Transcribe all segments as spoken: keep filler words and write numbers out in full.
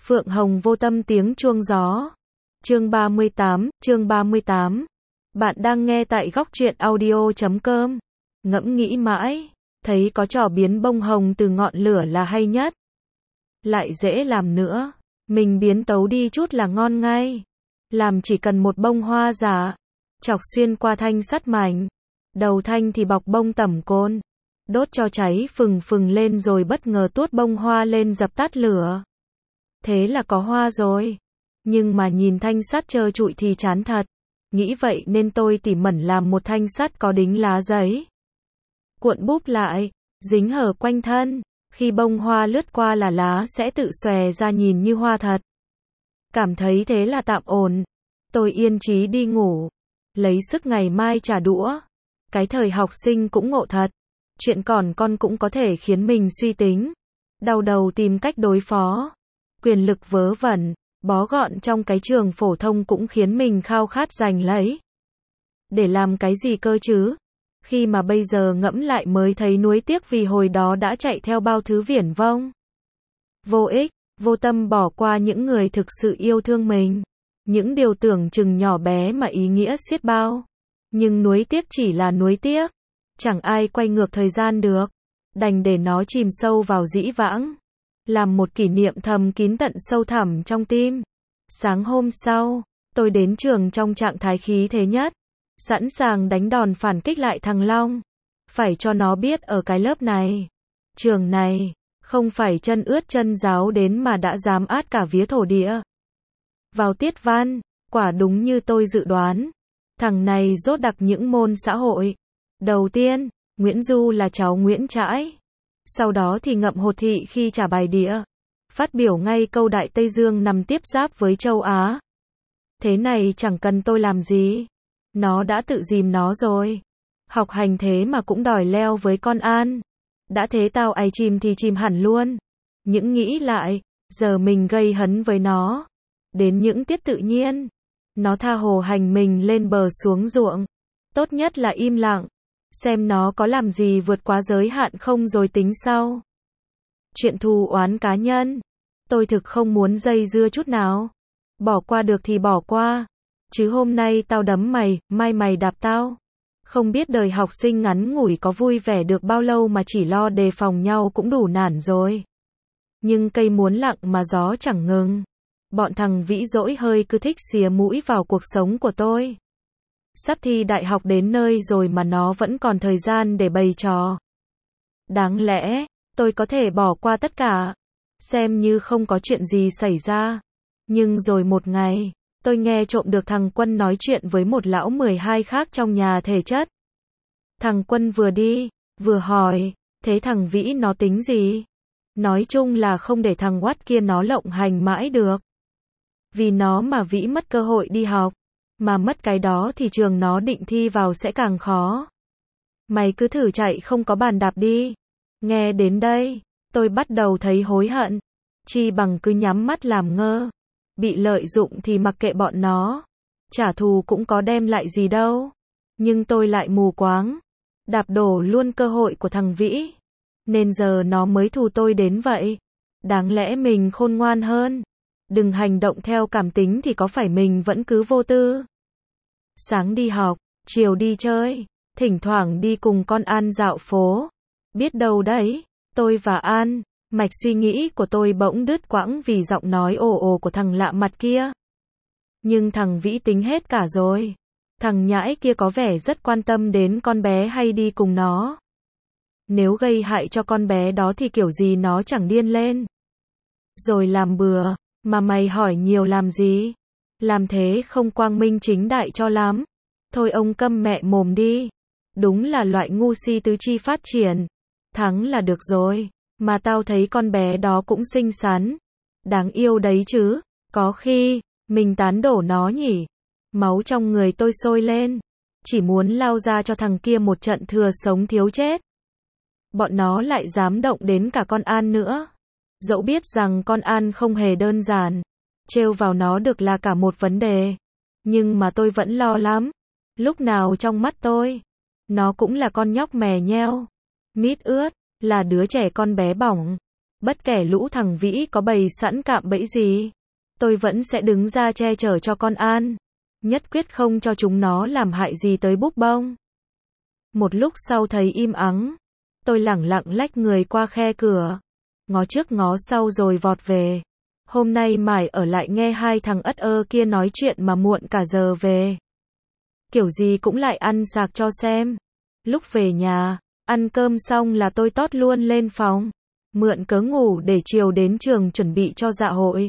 Phượng Hồng Vô Tâm tiếng chuông gió. Chương ba mươi tám, chương ba mươi tám. Bạn đang nghe tại góc truyện audio chấm com. Ngẫm nghĩ mãi, thấy có trò biến bông hồng từ ngọn lửa là hay nhất. Lại dễ làm nữa, mình biến tấu đi chút là ngon ngay. Làm chỉ cần một bông hoa giả, chọc xuyên qua thanh sắt mảnh. Đầu thanh thì bọc bông tẩm côn. Đốt cho cháy phừng phừng lên rồi bất ngờ tuốt bông hoa lên dập tắt lửa. Thế là có hoa rồi. Nhưng mà nhìn thanh sắt trơ trụi thì chán thật. Nghĩ vậy nên tôi tỉ mẩn làm một thanh sắt có đính lá giấy. Cuộn búp lại, dính hở quanh thân. Khi bông hoa lướt qua là lá sẽ tự xòe ra nhìn như hoa thật. Cảm thấy thế là tạm ổn. Tôi yên chí đi ngủ. Lấy sức ngày mai trả đũa. Cái thời học sinh cũng ngộ thật. Chuyện còn con cũng có thể khiến mình suy tính. Đau đầu tìm cách đối phó. Quyền lực vớ vẩn, bó gọn trong cái trường phổ thông cũng khiến mình khao khát giành lấy. Để làm cái gì cơ chứ? Khi mà bây giờ ngẫm lại mới thấy nuối tiếc vì hồi đó đã chạy theo bao thứ viển vông. Vô ích, vô tâm bỏ qua những người thực sự yêu thương mình. Những điều tưởng chừng nhỏ bé mà ý nghĩa xiết bao. Nhưng nuối tiếc chỉ là nuối tiếc. Chẳng ai quay ngược thời gian được. Đành để nó chìm sâu vào dĩ vãng. Làm một kỷ niệm thầm kín tận sâu thẳm trong tim. Sáng hôm sau, tôi đến trường trong trạng thái khí thế nhất. Sẵn sàng đánh đòn phản kích lại thằng Long. Phải cho nó biết ở cái lớp này, trường này, không phải chân ướt chân ráo đến mà đã dám át cả vía thổ địa. Vào tiết văn, quả đúng như tôi dự đoán. Thằng này dốt đặc những môn xã hội. Đầu tiên, Nguyễn Du là cháu Nguyễn Trãi. Sau đó thì ngậm hột thị khi trả bài địa. Phát biểu ngay câu Đại Tây Dương nằm tiếp giáp với châu Á. Thế này chẳng cần tôi làm gì. Nó đã tự dìm nó rồi. Học hành thế mà cũng đòi leo với con An. Đã thế tao ai chìm thì chìm hẳn luôn. Những nghĩ lại, giờ mình gây hấn với nó. Đến những tiết tự nhiên. Nó tha hồ hành mình lên bờ xuống ruộng. Tốt nhất là im lặng. Xem nó có làm gì vượt quá giới hạn không rồi tính sau. Chuyện thù oán cá nhân. Tôi thực không muốn dây dưa chút nào. Bỏ qua được thì bỏ qua. Chứ hôm nay tao đấm mày, mai mày đạp tao. Không biết đời học sinh ngắn ngủi có vui vẻ được bao lâu mà chỉ lo đề phòng nhau cũng đủ nản rồi. Nhưng cây muốn lặng mà gió chẳng ngừng. Bọn thằng vĩ dỗi hơi cứ thích xìa mũi vào cuộc sống của tôi. Sắp thi đại học đến nơi rồi mà nó vẫn còn thời gian để bày trò. Đáng lẽ, tôi có thể bỏ qua tất cả. Xem như không có chuyện gì xảy ra. Nhưng rồi một ngày, tôi nghe trộm được thằng Quân nói chuyện với một lão mười hai khác trong nhà thể chất. Thằng Quân vừa đi, vừa hỏi, thế thằng Vĩ nó tính gì? Nói chung là không để thằng Oát kia nó lộng hành mãi được. Vì nó mà Vĩ mất cơ hội đi học. Mà mất cái đó thì trường nó định thi vào sẽ càng khó. Mày cứ thử chạy không có bàn đạp đi. Nghe đến đây, tôi bắt đầu thấy hối hận. Chi bằng cứ nhắm mắt làm ngơ. Bị lợi dụng thì mặc kệ bọn nó. Trả thù cũng có đem lại gì đâu. Nhưng tôi lại mù quáng. Đạp đổ luôn cơ hội của thằng Vĩ. Nên giờ nó mới thù tôi đến vậy. Đáng lẽ mình khôn ngoan hơn. Đừng hành động theo cảm tính thì có phải mình vẫn cứ vô tư. Sáng đi học, chiều đi chơi, thỉnh thoảng đi cùng con An dạo phố. Biết đâu đấy, tôi và An, mạch suy nghĩ của tôi bỗng đứt quãng vì giọng nói ồ ồ của thằng lạ mặt kia. Nhưng thằng Vĩ tính hết cả rồi. Thằng nhãi kia có vẻ rất quan tâm đến con bé hay đi cùng nó. Nếu gây hại cho con bé đó thì kiểu gì nó chẳng điên lên. Rồi làm bừa, mà mày hỏi nhiều làm gì? Làm thế không quang minh chính đại cho lắm. Thôi ông câm mẹ mồm đi. Đúng là loại ngu si tứ chi phát triển. Thắng là được rồi. Mà tao thấy con bé đó cũng xinh xắn. Đáng yêu đấy chứ. Có khi, mình tán đổ nó nhỉ. Máu trong người tôi sôi lên. Chỉ muốn lao ra cho thằng kia một trận thừa sống thiếu chết. Bọn nó lại dám động đến cả con An nữa. Dẫu biết rằng con An không hề đơn giản. Trêu vào nó được là cả một vấn đề. Nhưng mà tôi vẫn lo lắm. Lúc nào trong mắt tôi, nó cũng là con nhóc mè nheo. Mít ướt, là đứa trẻ con bé bỏng. Bất kể lũ thằng Vĩ có bày sẵn cạm bẫy gì, tôi vẫn sẽ đứng ra che chở cho con An. Nhất quyết không cho chúng nó làm hại gì tới búp bông. Một lúc sau thấy im ắng, tôi lẳng lặng lách người qua khe cửa, ngó trước ngó sau rồi vọt về. Hôm nay mải ở lại nghe hai thằng ất ơ kia nói chuyện mà muộn cả giờ về. Kiểu gì cũng lại ăn sạc cho xem. Lúc về nhà, ăn cơm xong là tôi tót luôn lên phòng, mượn cớ ngủ để chiều đến trường chuẩn bị cho dạ hội.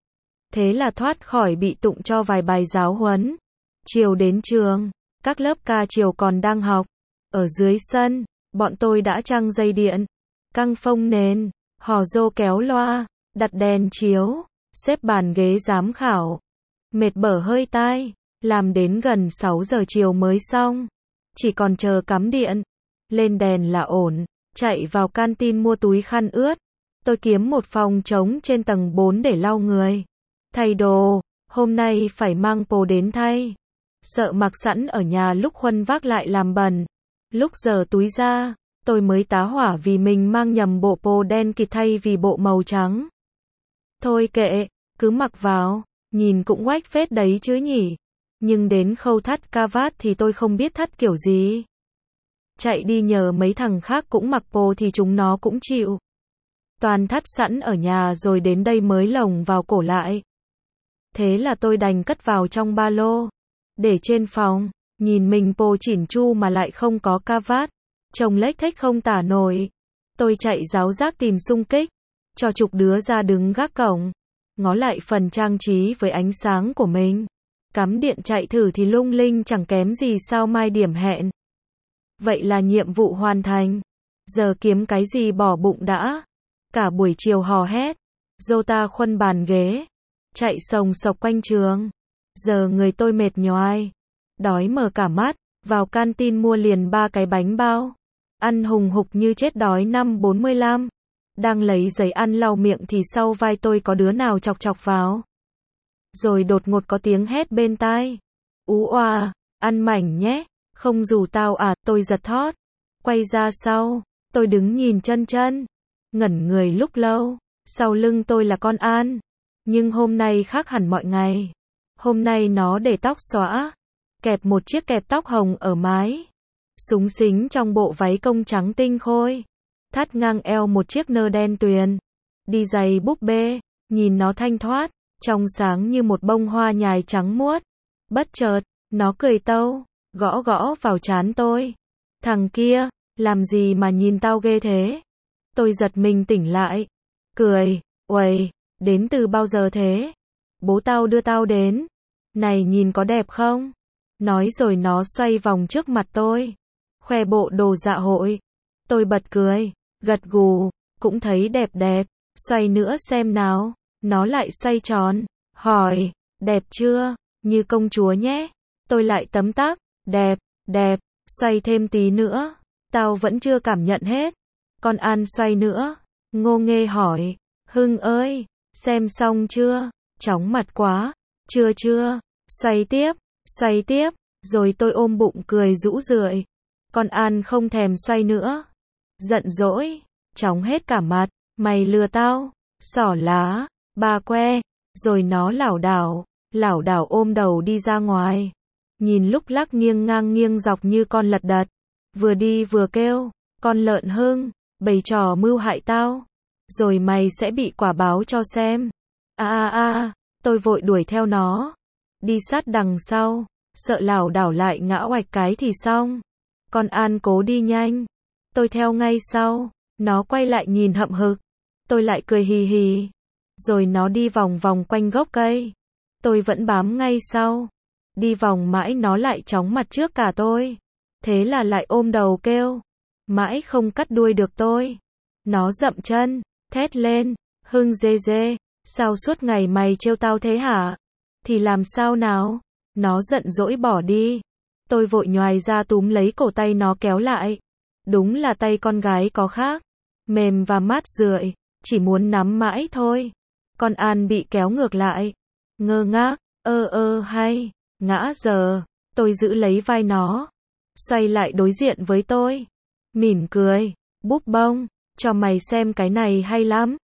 Thế là thoát khỏi bị tụng cho vài bài giáo huấn. Chiều đến trường, các lớp ca chiều còn đang học. Ở dưới sân, bọn tôi đã trăng dây điện, căng phông nền, hò rô kéo loa, đặt đèn chiếu, xếp bàn ghế giám khảo. Mệt bở hơi tai, làm đến gần sáu giờ chiều mới xong. Chỉ còn chờ cắm điện, lên đèn là ổn, chạy vào canteen mua túi khăn ướt. Tôi kiếm một phòng trống trên tầng bốn để lau người. Thay đồ, hôm nay phải mang pồ đến thay. Sợ mặc sẵn ở nhà lúc khuân vác lại làm bẩn. Lúc giờ túi ra, tôi mới tá hỏa vì mình mang nhầm bộ pồ đen kịt thay vì bộ màu trắng. Thôi kệ, cứ mặc vào, nhìn cũng oách phết đấy chứ nhỉ. Nhưng đến khâu thắt ca vát thì tôi không biết thắt kiểu gì. Chạy đi nhờ mấy thằng khác cũng mặc pồ thì chúng nó cũng chịu. Toàn thắt sẵn ở nhà rồi đến đây mới lồng vào cổ lại. Thế là tôi đành cất vào trong ba lô. Để trên phòng, nhìn mình pồ chỉn chu mà lại không có ca vát. Trông lếch thếch không tả nổi. Tôi chạy ráo rác tìm xung kích. Cho chục đứa ra đứng gác cổng. Ngó lại phần trang trí với ánh sáng của mình. Cắm điện chạy thử thì lung linh chẳng kém gì sao mai điểm hẹn. Vậy là nhiệm vụ hoàn thành. Giờ kiếm cái gì bỏ bụng đã. Cả buổi chiều hò hét. Jota khuân bàn ghế. Chạy sồng sộc quanh trường. Giờ người tôi mệt nhoài. Đói mở cả mắt. Vào canteen mua liền ba cái bánh bao. Ăn hùng hục như chết đói năm bốn mươi lăm. Đang lấy giấy ăn lau miệng thì sau vai tôi có đứa nào chọc chọc vào. Rồi đột ngột có tiếng hét bên tai. Ú oa, ăn mảnh nhé. Không rủ tao à, tôi giật thót. Quay ra sau, tôi đứng nhìn chân chân. Ngẩn người lúc lâu. Sau lưng tôi là con An. Nhưng hôm nay khác hẳn mọi ngày. Hôm nay nó để tóc xõa. Kẹp một chiếc kẹp tóc hồng ở mái. Súng xính trong bộ váy công trắng tinh khôi. Thắt ngang eo một chiếc nơ đen tuyền. Đi giày búp bê. Nhìn nó thanh thoát. Trong sáng như một bông hoa nhài trắng muốt. Bất chợt, nó cười tâu. Gõ gõ vào trán tôi. Thằng kia, làm gì mà nhìn tao ghê thế? Tôi giật mình tỉnh lại. Cười, uầy, đến từ bao giờ thế? Bố tao đưa tao đến. Này nhìn có đẹp không? Nói rồi nó xoay vòng trước mặt tôi. Khoe bộ đồ dạ hội. Tôi bật cười, gật gù, cũng thấy đẹp đẹp. Xoay nữa xem nào. Nó lại xoay tròn. Hỏi, đẹp chưa? Như công chúa nhé. Tôi lại tấm tắc. Đẹp, đẹp. Xoay thêm tí nữa. Tao vẫn chưa cảm nhận hết. Con An xoay nữa. Ngô nghê hỏi. Hưng ơi, xem xong chưa? Chóng mặt quá. Chưa chưa. Xoay tiếp, xoay tiếp. Rồi tôi ôm bụng cười rũ rượi. Con An không thèm xoay nữa. Giận dỗi. Chóng hết cả mặt. Mày lừa tao. Xỏ lá. Ba que. Rồi nó lảo đảo. Lảo đảo ôm đầu đi ra ngoài. Nhìn lúc lắc nghiêng ngang nghiêng dọc như con lật đật. Vừa đi vừa kêu. Con lợn Hưng. Bày trò mưu hại tao. Rồi mày sẽ bị quả báo cho xem. A a a. Tôi vội đuổi theo nó. Đi sát đằng sau. Sợ lảo đảo lại ngã oạch cái thì xong. Con An cố đi nhanh. Tôi theo ngay sau. Nó quay lại nhìn hậm hực. Tôi lại cười hì hì. Rồi nó đi vòng vòng quanh gốc cây. Tôi vẫn bám ngay sau. Đi vòng mãi nó lại chóng mặt trước cả tôi. Thế là lại ôm đầu kêu. Mãi không cắt đuôi được tôi. Nó dậm chân, thét lên. Hưng dê dê, sao suốt ngày mày trêu tao thế hả? Thì làm sao nào? Nó giận dỗi bỏ đi. Tôi vội nhoài ra túm lấy cổ tay nó kéo lại. Đúng là tay con gái có khác. Mềm và mát rượi. Chỉ muốn nắm mãi thôi. Con An bị kéo ngược lại. Ngơ ngác, ơ ơ hay, ngã giờ. Tôi giữ lấy vai nó. Xoay lại đối diện với tôi. Mỉm cười, búp bông, cho mày xem cái này hay lắm.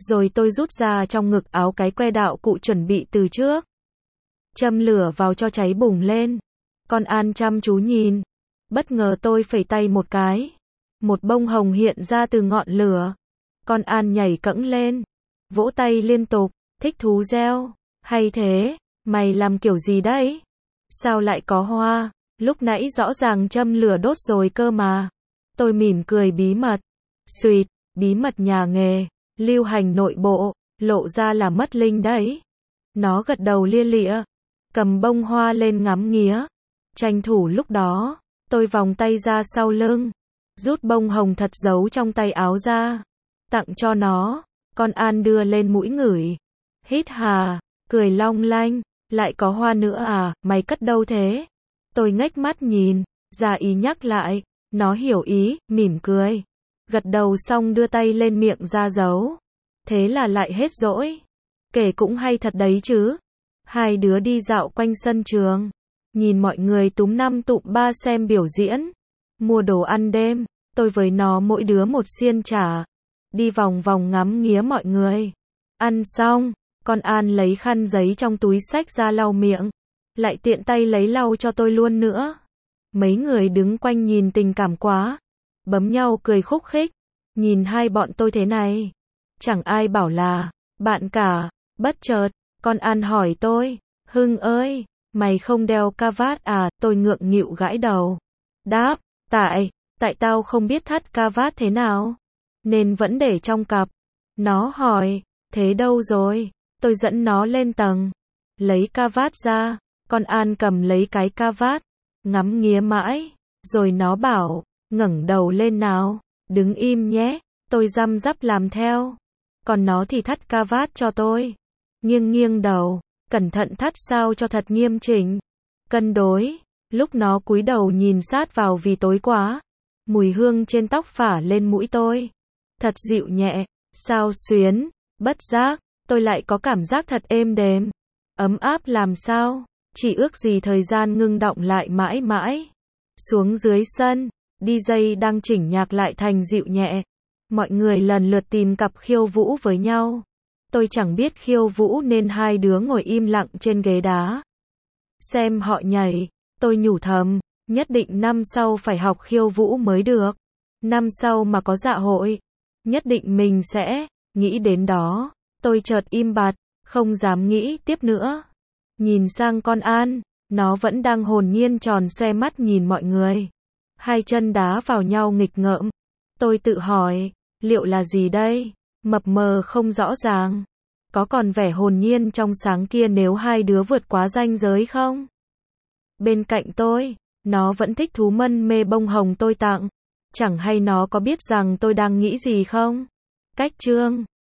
Rồi tôi rút ra trong ngực áo cái que đạo cụ chuẩn bị từ trước. Châm lửa vào cho cháy bùng lên. Con An chăm chú nhìn. Bất ngờ tôi phẩy tay một cái. Một bông hồng hiện ra từ ngọn lửa. Con An nhảy cẫng lên. Vỗ tay liên tục, thích thú reo. Hay thế, mày làm kiểu gì đấy? Sao lại có hoa? Lúc nãy rõ ràng châm lửa đốt rồi cơ mà. Tôi mỉm cười bí mật. Xuyệt, bí mật nhà nghề, lưu hành nội bộ, lộ ra là mất linh đấy. Nó gật đầu lia lịa, cầm bông hoa lên ngắm nghía. Tranh thủ lúc đó, tôi vòng tay ra sau lưng, rút bông hồng thật giấu trong tay áo ra, tặng cho nó. Con An đưa lên mũi ngửi. Hít hà, cười long lanh, lại có hoa nữa à, mày cất đâu thế? Tôi ngếch mắt nhìn, ra ý nhắc lại, nó hiểu ý, mỉm cười. Gật đầu xong đưa tay lên miệng ra giấu. Thế là lại hết dỗi. Kể cũng hay thật đấy chứ. Hai đứa đi dạo quanh sân trường. Nhìn mọi người túm năm tụm ba xem biểu diễn. Mua đồ ăn đêm. Tôi với nó mỗi đứa một xiên chả. Đi vòng vòng ngắm nghía mọi người. Ăn xong, con An lấy khăn giấy trong túi xách ra lau miệng. Lại tiện tay lấy lau cho tôi luôn nữa. Mấy người đứng quanh nhìn tình cảm quá. Bấm nhau cười khúc khích. Nhìn hai bọn tôi thế này. Chẳng ai bảo là bạn cả. Bất chợt, con An hỏi tôi. Hưng ơi, mày không đeo cà vạt à? Tôi ngượng nghịu gãi đầu. Đáp, tại, tại tao không biết thắt cà vạt thế nào. Nên vẫn để trong cặp. Nó hỏi, thế đâu rồi? Tôi dẫn nó lên tầng. Lấy cà vạt ra. Con An cầm lấy cái cà vạt. Ngắm nghía mãi. Rồi nó bảo, ngẩng đầu lên nào. Đứng im nhé. Tôi răm rắp làm theo. Còn nó thì thắt cà vạt cho tôi. Nghiêng nghiêng đầu. Cẩn thận thắt sao cho thật nghiêm chỉnh. Cân đối. Lúc nó cúi đầu nhìn sát vào vì tối quá. Mùi hương trên tóc phả lên mũi tôi. Thật dịu nhẹ. Sao xuyến. Bất giác. Tôi lại có cảm giác thật êm đềm. Ấm áp làm sao. Chỉ ước gì thời gian ngưng đọng lại mãi mãi. Xuống dưới sân. đi jây đang chỉnh nhạc lại thành dịu nhẹ. Mọi người lần lượt tìm cặp khiêu vũ với nhau. Tôi chẳng biết khiêu vũ nên hai đứa ngồi im lặng trên ghế đá. Xem họ nhảy. Tôi nhủ thầm. Nhất định năm sau phải học khiêu vũ mới được. Năm sau mà có dạ hội. Nhất định mình sẽ. Nghĩ đến đó. Tôi chợt im bặt. Không dám nghĩ tiếp nữa. Nhìn sang con An. Nó vẫn đang hồn nhiên tròn xoe mắt nhìn mọi người. Hai chân đá vào nhau nghịch ngợm. Tôi tự hỏi. Liệu là gì đây? Mập mờ không rõ ràng. Có còn vẻ hồn nhiên trong sáng kia nếu hai đứa vượt quá ranh giới không? Bên cạnh tôi. Nó vẫn thích thú mân mê bông hồng tôi tặng. Chẳng hay nó có biết rằng tôi đang nghĩ gì không? Cách chương